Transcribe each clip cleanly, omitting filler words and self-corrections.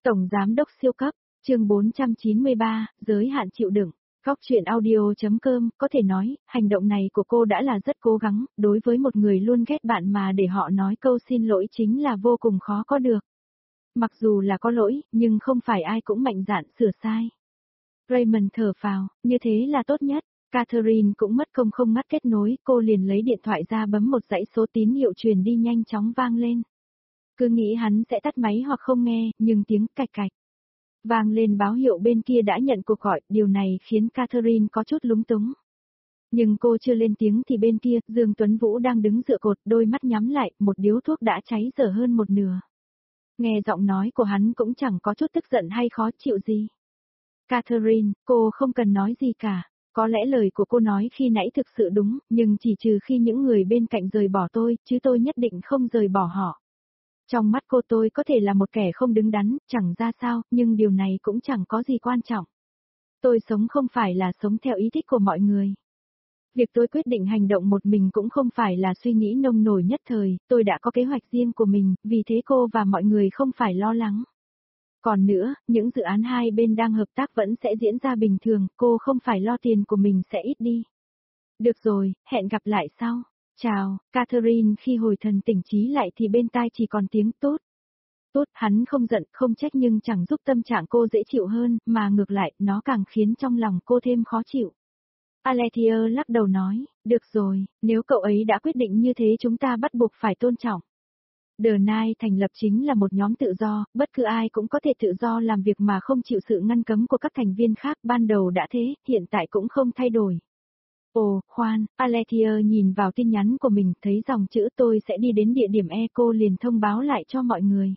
Tổng Giám đốc siêu cấp, chương 493, giới hạn chịu đựng. Góc truyện audio.com, có thể nói, hành động này của cô đã là rất cố gắng, đối với một người luôn ghét bạn mà để họ nói câu xin lỗi chính là vô cùng khó có được. Mặc dù là có lỗi, nhưng không phải ai cũng mạnh dạn sửa sai. Raymond thở phào, như thế là tốt nhất. Catherine cũng mất công không ngắt kết nối, cô liền lấy điện thoại ra bấm một dãy số tín hiệu truyền đi nhanh chóng vang lên. Cứ nghĩ hắn sẽ tắt máy hoặc không nghe, nhưng tiếng cạch cạch vang lên báo hiệu bên kia đã nhận cuộc gọi, điều này khiến Catherine có chút lúng túng. Nhưng cô chưa lên tiếng thì bên kia, Dương Tuấn Vũ đang đứng dựa cột, đôi mắt nhắm lại, một điếu thuốc đã cháy dở hơn một nửa. Nghe giọng nói của hắn cũng chẳng có chút tức giận hay khó chịu gì. Catherine, cô không cần nói gì cả. Có lẽ lời của cô nói khi nãy thực sự đúng, nhưng chỉ trừ khi những người bên cạnh rời bỏ tôi, chứ tôi nhất định không rời bỏ họ. Trong mắt cô tôi có thể là một kẻ không đứng đắn, chẳng ra sao, nhưng điều này cũng chẳng có gì quan trọng. Tôi sống không phải là sống theo ý thích của mọi người. Việc tôi quyết định hành động một mình cũng không phải là suy nghĩ nông nổi nhất thời, tôi đã có kế hoạch riêng của mình, vì thế cô và mọi người không phải lo lắng. Còn nữa, những dự án hai bên đang hợp tác vẫn sẽ diễn ra bình thường, cô không phải lo tiền của mình sẽ ít đi. Được rồi, hẹn gặp lại sau. Chào, Catherine khi hồi thần tỉnh trí lại thì bên tai chỉ còn tiếng tốt. Tốt, hắn không giận, không trách nhưng chẳng giúp tâm trạng cô dễ chịu hơn, mà ngược lại, nó càng khiến trong lòng cô thêm khó chịu. Alethea lắc đầu nói, được rồi, nếu cậu ấy đã quyết định như thế chúng ta bắt buộc phải tôn trọng. The Nine thành lập chính là một nhóm tự do, bất cứ ai cũng có thể tự do làm việc mà không chịu sự ngăn cấm của các thành viên khác, ban đầu đã thế, hiện tại cũng không thay đổi. Ồ, khoan, Alethea nhìn vào tin nhắn của mình, thấy dòng chữ tôi sẽ đi đến địa điểm E, cô liền thông báo lại cho mọi người.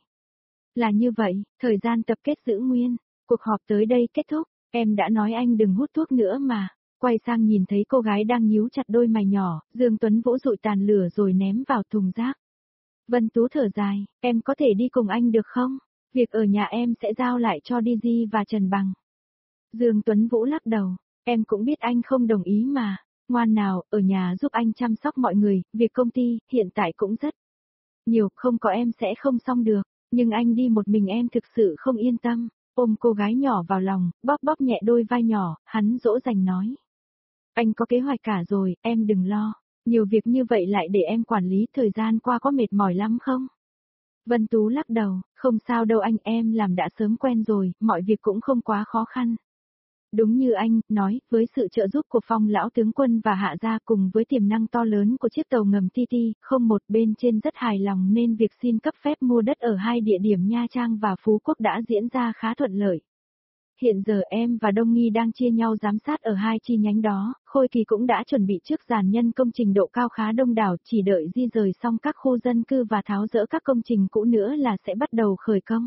Là như vậy, thời gian tập kết giữ nguyên, cuộc họp tới đây kết thúc, em đã nói anh đừng hút thuốc nữa mà. Quay sang nhìn thấy cô gái đang nhíu chặt đôi mày nhỏ, Dương Tuấn Vũ dụi tàn lửa rồi ném vào thùng rác. Vân Tú thở dài, em có thể đi cùng anh được không? Việc ở nhà em sẽ giao lại cho Digi và Trần Bằng. Dương Tuấn Vũ lắc đầu, em cũng biết anh không đồng ý mà. Ngoan nào, ở nhà giúp anh chăm sóc mọi người, việc công ty, hiện tại cũng rất nhiều, không có em sẽ không xong được, nhưng anh đi một mình em thực sự không yên tâm. Ôm cô gái nhỏ vào lòng, bóp bóp nhẹ đôi vai nhỏ, hắn dỗ dành nói. Anh có kế hoạch cả rồi, em đừng lo, nhiều việc như vậy lại để em quản lý, thời gian qua có mệt mỏi lắm không? Vân Tú lắc đầu, không sao đâu anh, em làm đã sớm quen rồi, mọi việc cũng không quá khó khăn. Đúng như anh nói, với sự trợ giúp của Phong lão tướng quân và Hạ gia cùng với tiềm năng to lớn của chiếc tàu ngầm TT-01 bên trên rất hài lòng nên việc xin cấp phép mua đất ở hai địa điểm Nha Trang và Phú Quốc đã diễn ra khá thuận lợi. Hiện giờ em và Đông Nghi đang chia nhau giám sát ở hai chi nhánh đó, Khôi Kỳ cũng đã chuẩn bị trước dàn nhân công trình độ cao khá đông đảo, chỉ đợi di rời xong các khu dân cư và tháo dỡ các công trình cũ nữa là sẽ bắt đầu khởi công.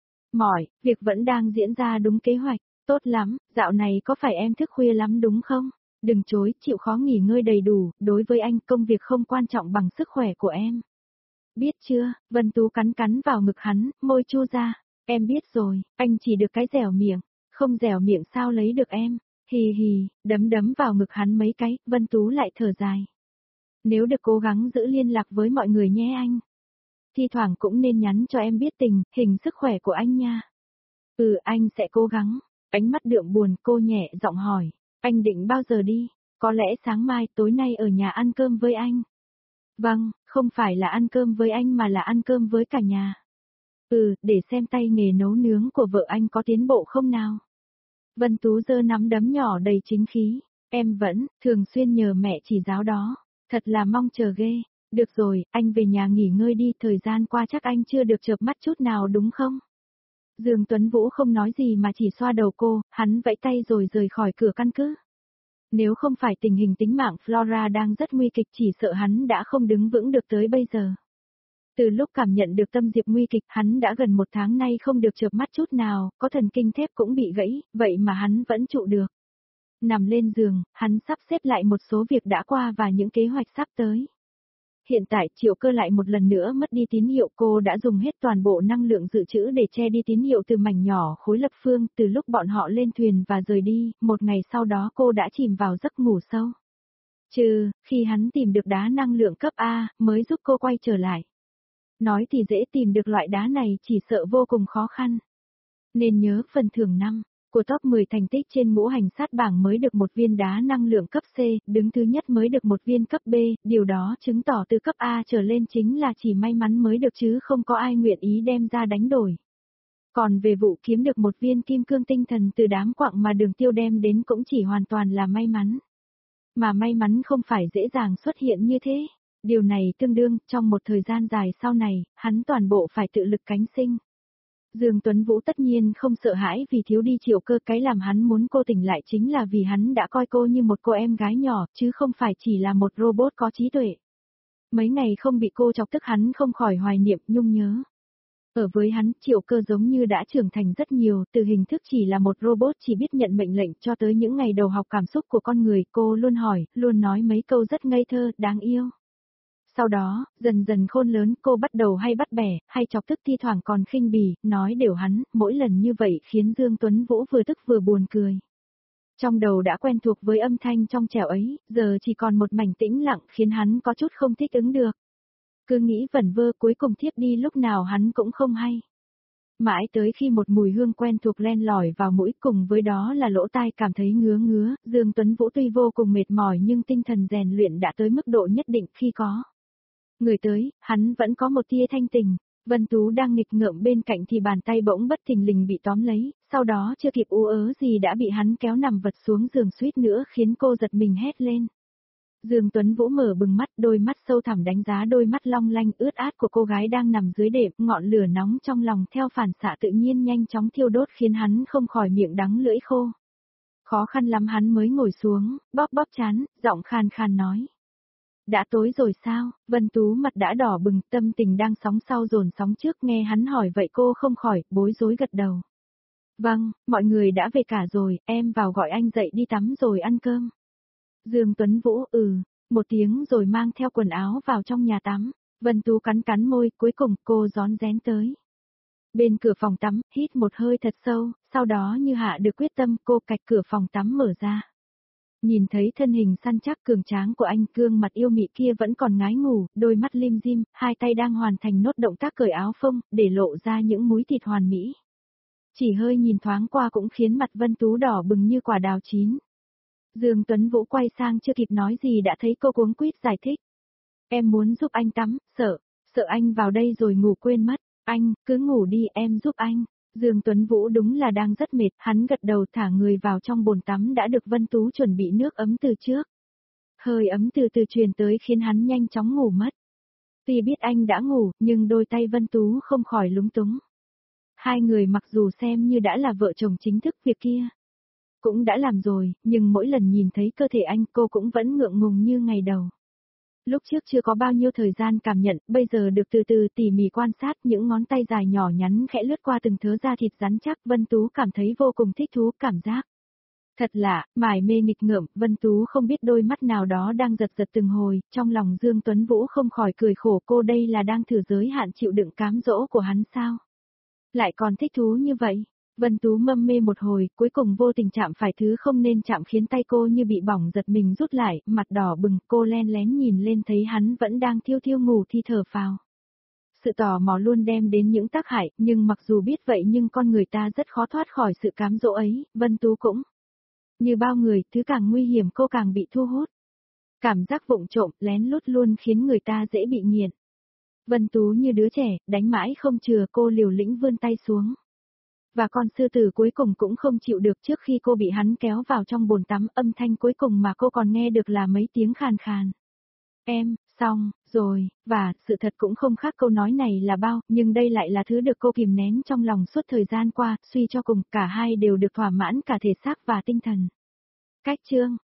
Việc vẫn đang diễn ra đúng kế hoạch. Tốt lắm, dạo này có phải em thức khuya lắm đúng không? Đừng chối, chịu khó nghỉ ngơi đầy đủ, đối với anh công việc không quan trọng bằng sức khỏe của em. Biết chưa, Vân Tú cắn cắn vào ngực hắn, môi chu ra. Em biết rồi, anh chỉ được cái dẻo miệng, không dẻo miệng sao lấy được em. Hì hì, đấm đấm vào ngực hắn mấy cái, Vân Tú lại thở dài. Nếu được cố gắng giữ liên lạc với mọi người nhé anh. Thi thoảng cũng nên nhắn cho em biết tình, hình sức khỏe của anh nha. Anh sẽ cố gắng. Ánh mắt đượm buồn, cô nhẹ giọng hỏi, anh định bao giờ đi? Có lẽ sáng mai, tối nay ở nhà ăn cơm với anh. Vâng, không phải là ăn cơm với anh mà là ăn cơm với cả nhà. Để xem tay nghề nấu nướng của vợ anh có tiến bộ không nào. Vân Tú giơ nắm đấm nhỏ đầy chính khí, em vẫn, thường xuyên nhờ mẹ chỉ giáo đó, thật là mong chờ ghê. Được rồi, anh về nhà nghỉ ngơi đi, thời gian qua chắc anh chưa được chợp mắt chút nào đúng không? Dương Tuấn Vũ không nói gì mà chỉ xoa đầu cô, hắn vẫy tay rồi rời khỏi cửa căn cứ. Nếu không phải tình hình tính mạng Flora đang rất nguy kịch chỉ sợ hắn đã không đứng vững được tới bây giờ. Từ lúc cảm nhận được tâm diệp nguy kịch hắn đã gần 1 tháng nay không được chợp mắt chút nào, có thần kinh thép cũng bị gãy, vậy mà hắn vẫn trụ được. Nằm lên giường, hắn sắp xếp lại một số việc đã qua và những kế hoạch sắp tới. Hiện tại Triệu Cơ lại một lần nữa mất đi tín hiệu, cô đã dùng hết toàn bộ năng lượng dự trữ để che đi tín hiệu từ mảnh nhỏ khối lập phương, từ lúc bọn họ lên thuyền và rời đi, một ngày sau đó cô đã chìm vào giấc ngủ sâu. Khi hắn tìm được đá năng lượng cấp A, mới giúp cô quay trở lại. Nói thì dễ, tìm được loại đá này chỉ sợ vô cùng khó khăn. Nên nhớ phần thưởng năm của top 10 thành tích trên ngũ hành sát bảng mới được một viên đá năng lượng cấp C, đứng thứ nhất mới được một viên cấp B, điều đó chứng tỏ từ cấp A trở lên chính là chỉ may mắn mới được chứ không có ai nguyện ý đem ra đánh đổi. Còn về vụ kiếm được một viên kim cương tinh thần từ đám quặng mà Đường Tiêu đem đến cũng chỉ hoàn toàn là may mắn. Mà may mắn không phải dễ dàng xuất hiện như thế. Điều này tương đương, trong một thời gian dài sau này, hắn toàn bộ phải tự lực cánh sinh. Dương Tuấn Vũ tất nhiên không sợ hãi vì thiếu đi Triệu Cơ, cái làm hắn muốn cô tỉnh lại chính là vì hắn đã coi cô như một cô em gái nhỏ, chứ không phải chỉ là một robot có trí tuệ. Mấy ngày không bị cô chọc tức hắn không khỏi hoài niệm nhung nhớ. Ở với hắn, Triệu Cơ giống như đã trưởng thành rất nhiều, từ hình thức chỉ là một robot chỉ biết nhận mệnh lệnh cho tới những ngày đầu học cảm xúc của con người, cô luôn hỏi, luôn nói mấy câu rất ngây thơ, đáng yêu. Sau đó, dần dần khôn lớn, cô bắt đầu hay bắt bẻ, hay chọc tức, thi thoảng còn khinh bỉ, nói đều hắn, mỗi lần như vậy khiến Dương Tuấn Vũ vừa tức vừa buồn cười. Trong đầu đã quen thuộc với âm thanh trong trẻo ấy, giờ chỉ còn một mảnh tĩnh lặng khiến hắn có chút không thích ứng được. Cứ nghĩ vẩn vơ cuối cùng thiếp đi lúc nào hắn cũng không hay. Mãi tới khi một mùi hương quen thuộc len lỏi vào mũi cùng với đó là lỗ tai cảm thấy ngứa ngứa, Dương Tuấn Vũ tuy vô cùng mệt mỏi nhưng tinh thần rèn luyện đã tới mức độ nhất định khi có người tới, hắn vẫn có một tia thanh tình. Vân Tú đang nghịch ngợm bên cạnh thì bàn tay bỗng bất thình lình bị tóm lấy, sau đó chưa kịp ú ớ gì đã bị hắn kéo nằm vật xuống giường suýt nữa khiến cô giật mình hét lên. Dương Tuấn Vũ mở bừng mắt, đôi mắt sâu thẳm đánh giá đôi mắt long lanh ướt át của cô gái đang nằm dưới đệm, ngọn lửa nóng trong lòng theo phản xạ tự nhiên nhanh chóng thiêu đốt khiến hắn không khỏi miệng đắng lưỡi khô. Khó khăn lắm hắn mới ngồi xuống, bóp bóp trán, giọng khàn khàn nói. Đã tối rồi sao? Vân Tú mặt đã đỏ bừng, tâm tình đang sóng sau dồn sóng trước, nghe hắn hỏi vậy cô không khỏi, bối rối gật đầu. Vâng, mọi người đã về cả rồi, em vào gọi anh dậy đi tắm rồi ăn cơm. Dương Tuấn Vũ một tiếng rồi mang theo quần áo vào trong nhà tắm. Vân Tú cắn cắn môi, cuối cùng cô rón rén tới bên cửa phòng tắm, hít một hơi thật sâu, sau đó như hạ được quyết tâm, cô cạch cửa phòng tắm mở ra. Nhìn thấy thân hình săn chắc cường tráng của anh, gương mặt yêu mị kia vẫn còn ngái ngủ, đôi mắt lim dim, hai tay đang hoàn thành nốt động tác cởi áo phông, để lộ ra những múi thịt hoàn mỹ. Chỉ hơi nhìn thoáng qua cũng khiến mặt Vân Tú đỏ bừng như quả đào chín. Dương Tuấn Vũ quay sang chưa kịp nói gì đã thấy cô cuống quýt giải thích. Em muốn giúp anh tắm, sợ anh vào đây rồi ngủ quên mất. Anh, cứ ngủ đi, em giúp anh. Dương Tuấn Vũ đúng là đang rất mệt, hắn gật đầu thả người vào trong bồn tắm đã được Vân Tú chuẩn bị nước ấm từ trước. Hơi ấm từ từ truyền tới khiến hắn nhanh chóng ngủ mất. Tuy biết anh đã ngủ, nhưng đôi tay Vân Tú không khỏi lúng túng. Hai người mặc dù xem như đã là vợ chồng chính thức, việc kia cũng đã làm rồi, nhưng mỗi lần nhìn thấy cơ thể anh cô cũng vẫn ngượng ngùng như ngày đầu. Lúc trước chưa có bao nhiêu thời gian cảm nhận, bây giờ được từ từ tỉ mỉ quan sát những ngón tay dài nhỏ nhắn khẽ lướt qua từng thớ da thịt rắn chắc, Vân Tú cảm thấy vô cùng thích thú cảm giác. Thật lạ, mải mê nghịch ngợm, Vân Tú không biết đôi mắt nào đó đang giật giật từng hồi, trong lòng Dương Tuấn Vũ không khỏi cười khổ, cô đây là đang thử giới hạn chịu đựng cám dỗ của hắn sao? Lại còn thích thú như vậy? Vân Tú mâm mê một hồi, cuối cùng vô tình chạm phải thứ không nên chạm khiến tay cô như bị bỏng giật mình rút lại, mặt đỏ bừng, cô len lén nhìn lên thấy hắn vẫn đang thiêu thiêu ngủ thì thở phào. Sự tò mò luôn đem đến những tác hại, nhưng mặc dù biết vậy nhưng con người ta rất khó thoát khỏi sự cám dỗ ấy, Vân Tú cũng như bao người, thứ càng nguy hiểm cô càng bị thu hút. Cảm giác vụng trộm, lén lút luôn khiến người ta dễ bị nghiện. Vân Tú như đứa trẻ, đánh mãi không chừa, cô liều lĩnh vươn tay xuống. Và con sư tử cuối cùng cũng không chịu được, trước khi cô bị hắn kéo vào trong bồn tắm, âm thanh cuối cùng mà cô còn nghe được là mấy tiếng khàn khàn. Em, xong, rồi, và, sự thật cũng không khác câu nói này là bao, nhưng đây lại là thứ được cô kìm nén trong lòng suốt thời gian qua, suy cho cùng, cả hai đều được thỏa mãn cả thể xác và tinh thần. Cách chương